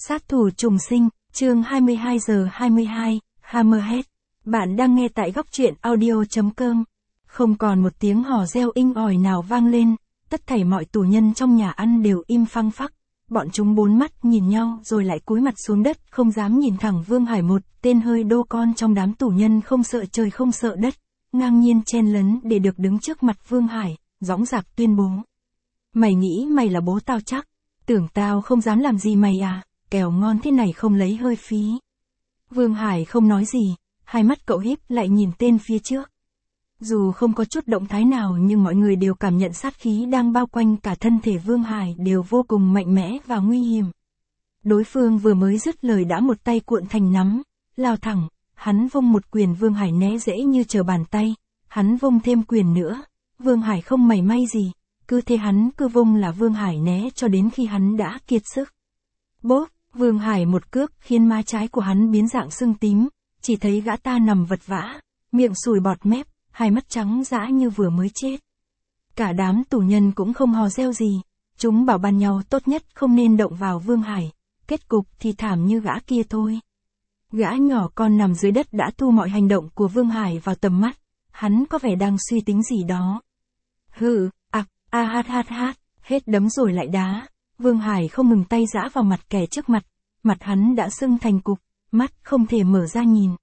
Sát thủ trùng sinh, chương 22 giờ 22, Hammerhead. Bạn đang nghe tại góc truyện audio.com. Không còn một tiếng hò reo inh ỏi nào vang lên, tất thảy mọi tù nhân trong nhà ăn đều im phăng phắc. Bọn chúng bốn mắt nhìn nhau rồi lại cúi mặt xuống đất, không dám nhìn thẳng Vương Hải, một tên hơi đô con trong đám tù nhân không sợ trời không sợ đất, ngang nhiên chen lấn để được đứng trước mặt Vương Hải, dõng dạc tuyên bố. Mày nghĩ mày là bố tao chắc? Tưởng tao không dám làm gì mày à? Kèo ngon thế này không lấy hơi phí. Vương Hải không nói gì, hai mắt cậu híp lại nhìn tên phía trước. Dù không có chút động thái nào nhưng mọi người đều cảm nhận sát khí đang bao quanh cả thân thể Vương Hải đều vô cùng mạnh mẽ và nguy hiểm. Đối phương vừa mới dứt lời đã một tay cuộn thành nắm, lao thẳng, hắn vung một quyền Vương Hải né dễ như trở bàn tay, hắn vung thêm quyền nữa, Vương Hải không mảy may gì, cứ thế hắn cứ vung là Vương Hải né cho đến khi hắn đã kiệt sức. Bốp, Vương Hải một cước khiến má trái của hắn biến dạng sưng tím, chỉ thấy gã ta nằm vật vã, miệng sùi bọt mép, hai mắt trắng dã như vừa mới chết. Cả đám tù nhân cũng không hò reo gì, chúng bảo ban nhau tốt nhất không nên động vào Vương Hải, kết cục thì thảm như gã kia thôi. Gã nhỏ con nằm dưới đất đã thu mọi hành động của Vương Hải vào tầm mắt, hắn có vẻ đang suy tính gì đó. Hừ, hát, hết đấm rồi lại đá. Vương Hải không ngừng tay giã vào mặt kẻ trước mặt, mặt hắn đã sưng thành cục, mắt không thể mở ra nhìn.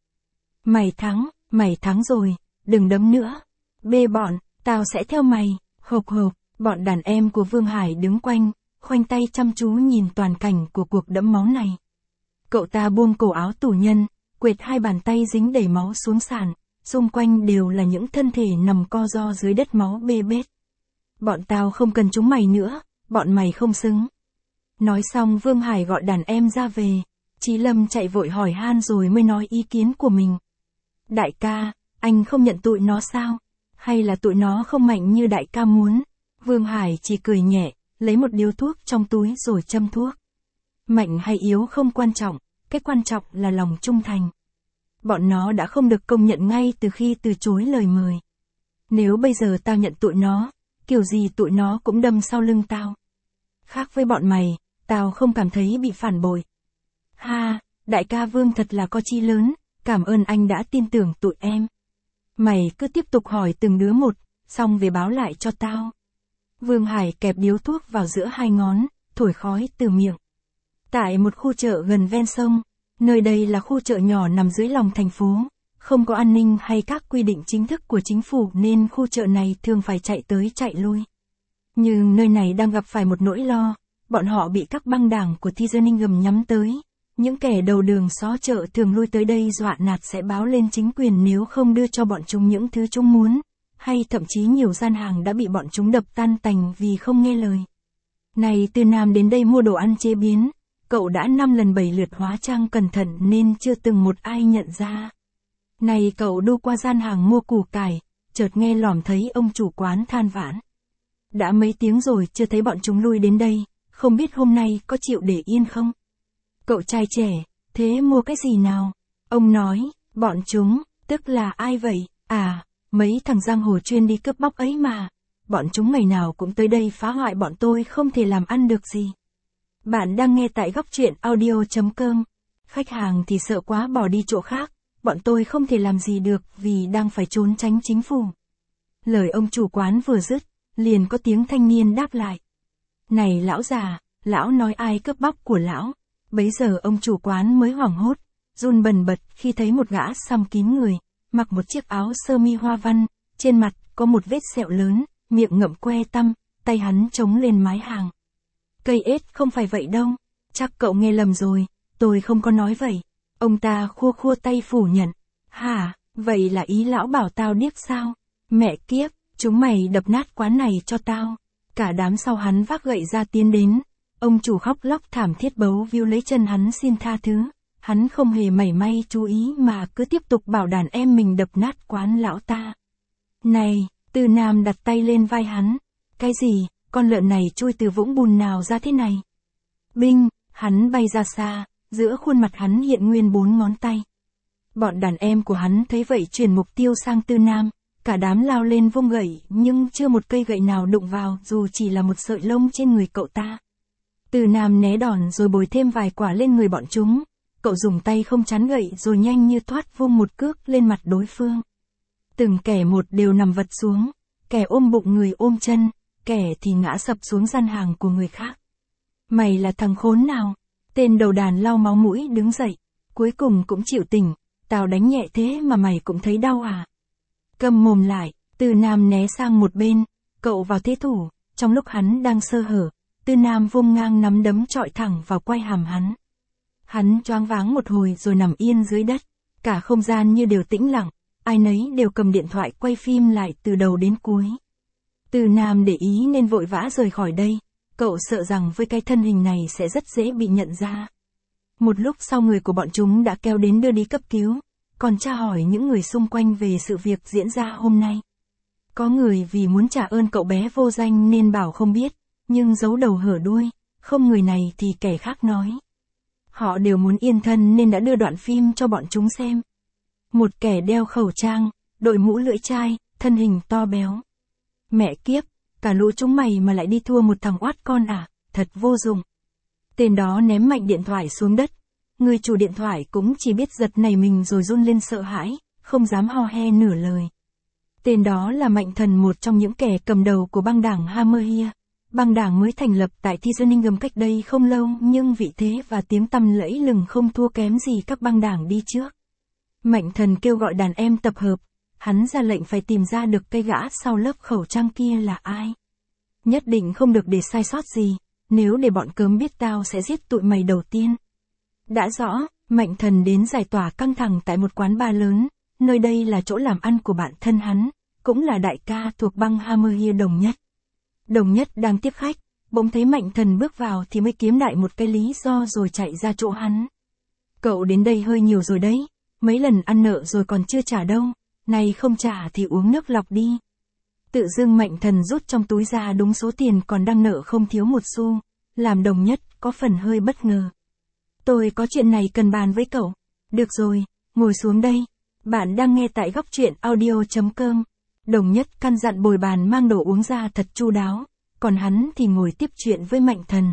Mày thắng rồi, đừng đấm nữa. Bê bọn, tao sẽ theo mày, hộp, bọn đàn em của Vương Hải đứng quanh, khoanh tay chăm chú nhìn toàn cảnh của cuộc đẫm máu này. Cậu ta buông cổ áo tù nhân, quệt hai bàn tay dính đầy máu xuống sàn, xung quanh đều là những thân thể nằm co ro dưới đất máu bê bết. Bọn tao không cần chúng mày nữa, bọn mày không xứng. Nói xong Vương Hải gọi đàn em ra về, Chí Lâm chạy vội hỏi han rồi mới nói ý kiến của mình. Đại ca, anh không nhận tụi nó sao? Hay là tụi nó không mạnh như đại ca muốn? Vương Hải chỉ cười nhẹ, lấy một điếu thuốc trong túi rồi châm thuốc. Mạnh hay yếu không quan trọng, cái quan trọng là lòng trung thành. Bọn nó đã không được công nhận ngay từ khi từ chối lời mời. Nếu bây giờ tao nhận tụi nó, kiểu gì tụi nó cũng đâm sau lưng tao. Khác với bọn mày, tao không cảm thấy bị phản bội. Ha, đại ca Vương thật là có chí lớn, cảm ơn anh đã tin tưởng tụi em. Mày cứ tiếp tục hỏi từng đứa một, xong về báo lại cho tao. Vương Hải kẹp điếu thuốc vào giữa hai ngón, thổi khói từ miệng. Tại một khu chợ gần ven sông, nơi đây là khu chợ nhỏ nằm dưới lòng thành phố, không có an ninh hay các quy định chính thức của chính phủ nên khu chợ này thường phải chạy tới chạy lui. Nhưng nơi này đang gặp phải một nỗi lo, bọn họ bị các băng đảng của Thizerningham nhắm tới. Những kẻ đầu đường xó chợ thường lui tới đây dọa nạt sẽ báo lên chính quyền nếu không đưa cho bọn chúng những thứ chúng muốn, hay thậm chí nhiều gian hàng đã bị bọn chúng đập tan tành vì không nghe lời. Này từ Nam đến đây mua đồ ăn chế biến, cậu đã 5 lần 7 lượt hóa trang cẩn thận nên chưa từng một ai nhận ra. Này cậu đu qua gian hàng mua củ cải, chợt nghe lỏm thấy ông chủ quán than vãn. Đã mấy tiếng rồi chưa thấy bọn chúng lui đến đây, không biết hôm nay có chịu để yên không? Cậu trai trẻ, thế mua cái gì nào? Ông nói, bọn chúng, tức là ai vậy? À, mấy thằng giang hồ chuyên đi cướp bóc ấy mà. Bọn chúng ngày nào cũng tới đây phá hoại bọn tôi không thể làm ăn được gì. Bạn đang nghe tại góc truyện audio.com. Khách hàng thì sợ quá bỏ đi chỗ khác, bọn tôi không thể làm gì được vì đang phải trốn tránh chính phủ. Lời ông chủ quán vừa dứt, liền có tiếng thanh niên đáp lại. Này lão già, lão nói ai cướp bóc của lão? Bấy giờ ông chủ quán mới hoảng hốt, run bần bật khi thấy một gã xăm kín người, mặc một chiếc áo sơ mi hoa văn, trên mặt có một vết sẹo lớn, miệng ngậm que tăm, tay hắn chống lên mái hàng. Cây ết không phải vậy đâu, chắc cậu nghe lầm rồi, tôi không có nói vậy. Ông ta khua tay phủ nhận. Hả, vậy là ý lão bảo tao điếc sao? Mẹ kiếp, chúng mày đập nát quán này cho tao. Cả đám sau hắn vác gậy ra tiến đến. Ông chủ khóc lóc thảm thiết bấu víu lấy chân hắn xin tha thứ. Hắn không hề mảy may chú ý mà cứ tiếp tục bảo đàn em mình đập nát quán lão ta. Này, Từ Nam đặt tay lên vai hắn. Cái gì, con lợn này chui từ vũng bùn nào ra thế này? Binh, hắn bay ra xa, giữa khuôn mặt hắn hiện nguyên 4 ngón tay. Bọn đàn em của hắn thấy vậy chuyển mục tiêu sang Từ Nam. Cả đám lao lên vung gậy nhưng chưa một cây gậy nào đụng vào dù chỉ là một sợi lông trên người cậu ta. Từ Nam né đòn rồi bồi thêm vài quả lên người bọn chúng. Cậu dùng tay không chắn gậy rồi nhanh như thoát vung một cước lên mặt đối phương. Từng kẻ một đều nằm vật xuống, kẻ ôm bụng người ôm chân, kẻ thì ngã sập xuống gian hàng của người khác. Mày là thằng khốn nào? Tên đầu đàn lau máu mũi đứng dậy, cuối cùng cũng chịu tỉnh, tao đánh nhẹ thế mà mày cũng thấy đau à? Câm mồm lại, Từ Nam né sang một bên, cậu vào thế thủ, trong lúc hắn đang sơ hở, Từ Nam vung ngang nắm đấm chọi thẳng vào quai hàm hắn. Hắn choáng váng một hồi rồi nằm yên dưới đất, cả không gian như đều tĩnh lặng, ai nấy đều cầm điện thoại quay phim lại từ đầu đến cuối. Từ Nam để ý nên vội vã rời khỏi đây, cậu sợ rằng với cái thân hình này sẽ rất dễ bị nhận ra. Một lúc sau người của bọn chúng đã kéo đến đưa đi cấp cứu, còn tra hỏi những người xung quanh về sự việc diễn ra hôm nay. Có người vì muốn trả ơn cậu bé vô danh nên bảo không biết, nhưng giấu đầu hở đuôi, không người này thì kẻ khác nói. Họ đều muốn yên thân nên đã đưa đoạn phim cho bọn chúng xem. Một kẻ đeo khẩu trang, đội mũ lưỡi chai, thân hình to béo. Mẹ kiếp, cả lũ chúng mày mà lại đi thua một thằng oát con à, thật vô dụng. Tên đó ném mạnh điện thoại xuống đất. Người chủ điện thoại cũng chỉ biết giật nảy mình rồi run lên sợ hãi, không dám ho he nửa lời. Tên đó là Mạnh Thần, một trong những kẻ cầm đầu của băng đảng Hammerhir. Băng đảng mới thành lập tại Thieveningham cách đây không lâu nhưng vị thế và tiếng tăm lẫy lừng không thua kém gì các băng đảng đi trước. Mạnh Thần kêu gọi đàn em tập hợp, hắn ra lệnh phải tìm ra được cây gã sau lớp khẩu trang kia là ai. Nhất định không được để sai sót gì, nếu để bọn cớm biết tao sẽ giết tụi mày đầu tiên. Đã rõ, Mạnh Thần đến giải tỏa căng thẳng tại một quán bar lớn, nơi đây là chỗ làm ăn của bạn thân hắn, cũng là đại ca thuộc băng Hammerhir Đồng Nhất. Đồng Nhất đang tiếp khách, bỗng thấy Mạnh Thần bước vào thì mới kiếm đại một cái lý do rồi chạy ra chỗ hắn. Cậu đến đây hơi nhiều rồi đấy, mấy lần ăn nợ rồi còn chưa trả đâu, này không trả thì uống nước lọc đi. Tự dưng Mạnh Thần rút trong túi ra đúng số tiền còn đang nợ không thiếu một xu, làm Đồng Nhất có phần hơi bất ngờ. Tôi có chuyện này cần bàn với cậu. Được rồi, ngồi xuống đây. Bạn đang nghe tại góc truyện audio.com. Đồng Nhất căn dặn bồi bàn mang đồ uống ra thật chu đáo, còn hắn thì ngồi tiếp chuyện với Mạnh Thần.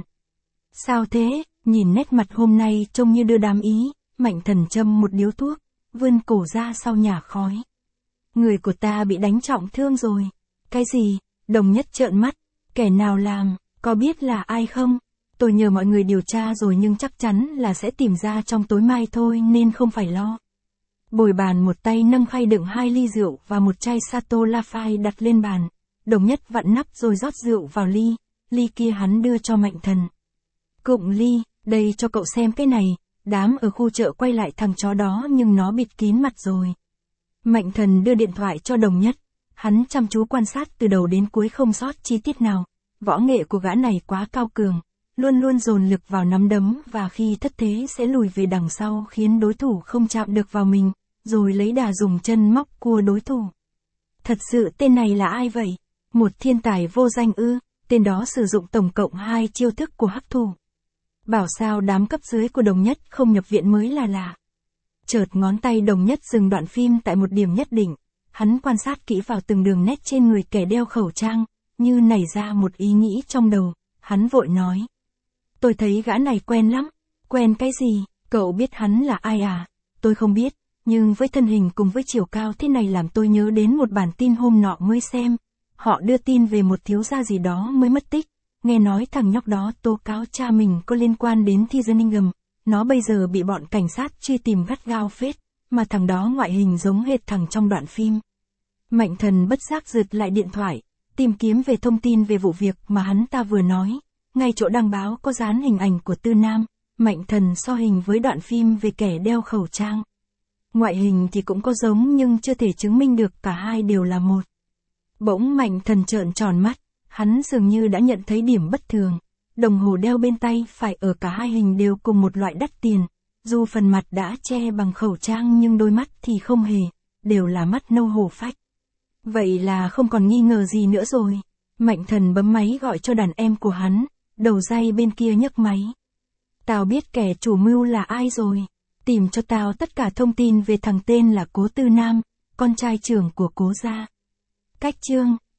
Sao thế, nhìn nét mặt hôm nay trông như đưa đám ý. Mạnh Thần châm một điếu thuốc, vươn cổ ra sau nhả khói. Người của ta bị đánh trọng thương rồi. Cái gì? Đồng Nhất trợn mắt. Kẻ nào làm, có biết là ai không? Tôi nhờ mọi người điều tra rồi nhưng chắc chắn là sẽ tìm ra trong tối mai thôi nên không phải lo. Bồi bàn một tay nâng khay đựng 2 ly rượu và một chai Chateau Lafite đặt lên bàn. Đồng Nhất vặn nắp rồi rót rượu vào ly, ly kia hắn đưa cho Mạnh Thần. Cụng ly, đây cho cậu xem cái này, đám ở khu chợ quay lại thằng chó đó nhưng nó bịt kín mặt rồi. Mạnh Thần đưa điện thoại cho Đồng Nhất, hắn chăm chú quan sát từ đầu đến cuối không sót chi tiết nào, võ nghệ của gã này quá cao cường. Luôn luôn dồn lực vào nắm đấm và khi thất thế sẽ lùi về đằng sau khiến đối thủ không chạm được vào mình, rồi lấy đà dùng chân móc cua đối thủ. Thật sự tên này là ai vậy? Một thiên tài vô danh ư? Tên đó sử dụng tổng cộng 2 chiêu thức của hắc thủ. Bảo sao đám cấp dưới của Đồng Nhất không nhập viện mới là lạ. Chợt ngón tay Đồng Nhất dừng đoạn phim tại một điểm nhất định, hắn quan sát kỹ vào từng đường nét trên người kẻ đeo khẩu trang, như nảy ra một ý nghĩ trong đầu, hắn vội nói. Tôi thấy gã này quen lắm. Quen cái gì? Cậu biết hắn là ai à? Tôi không biết, nhưng với thân hình cùng với chiều cao thế này làm tôi nhớ đến một bản tin hôm nọ mới xem. Họ đưa tin về một thiếu gia gì đó mới mất tích. Nghe nói thằng nhóc đó tố cáo cha mình có liên quan đến Thieveningham. Nó bây giờ bị bọn cảnh sát truy tìm gắt gao phết, mà thằng đó ngoại hình giống hệt thằng trong đoạn phim. Mạnh Thần bất giác giật lại điện thoại, tìm kiếm về thông tin về vụ việc mà hắn ta vừa nói. Ngay chỗ đăng báo có dán hình ảnh của Tư Nam, Mạnh Thần so hình với đoạn phim về kẻ đeo khẩu trang. Ngoại hình thì cũng có giống nhưng chưa thể chứng minh được cả hai đều là một. Bỗng Mạnh Thần trợn tròn mắt, hắn dường như đã nhận thấy điểm bất thường. Đồng hồ đeo bên tay phải ở cả hai hình đều cùng một loại đắt tiền. Dù phần mặt đã che bằng khẩu trang nhưng đôi mắt thì không hề, đều là mắt nâu hổ phách. Vậy là không còn nghi ngờ gì nữa rồi. Mạnh Thần bấm máy gọi cho đàn em của hắn. Đầu dây bên kia nhấc máy. Tao biết kẻ chủ mưu là ai rồi. Tìm cho tao tất cả thông tin về thằng tên là Cố Tư Nam, con trai trưởng của Cố gia. Cách chương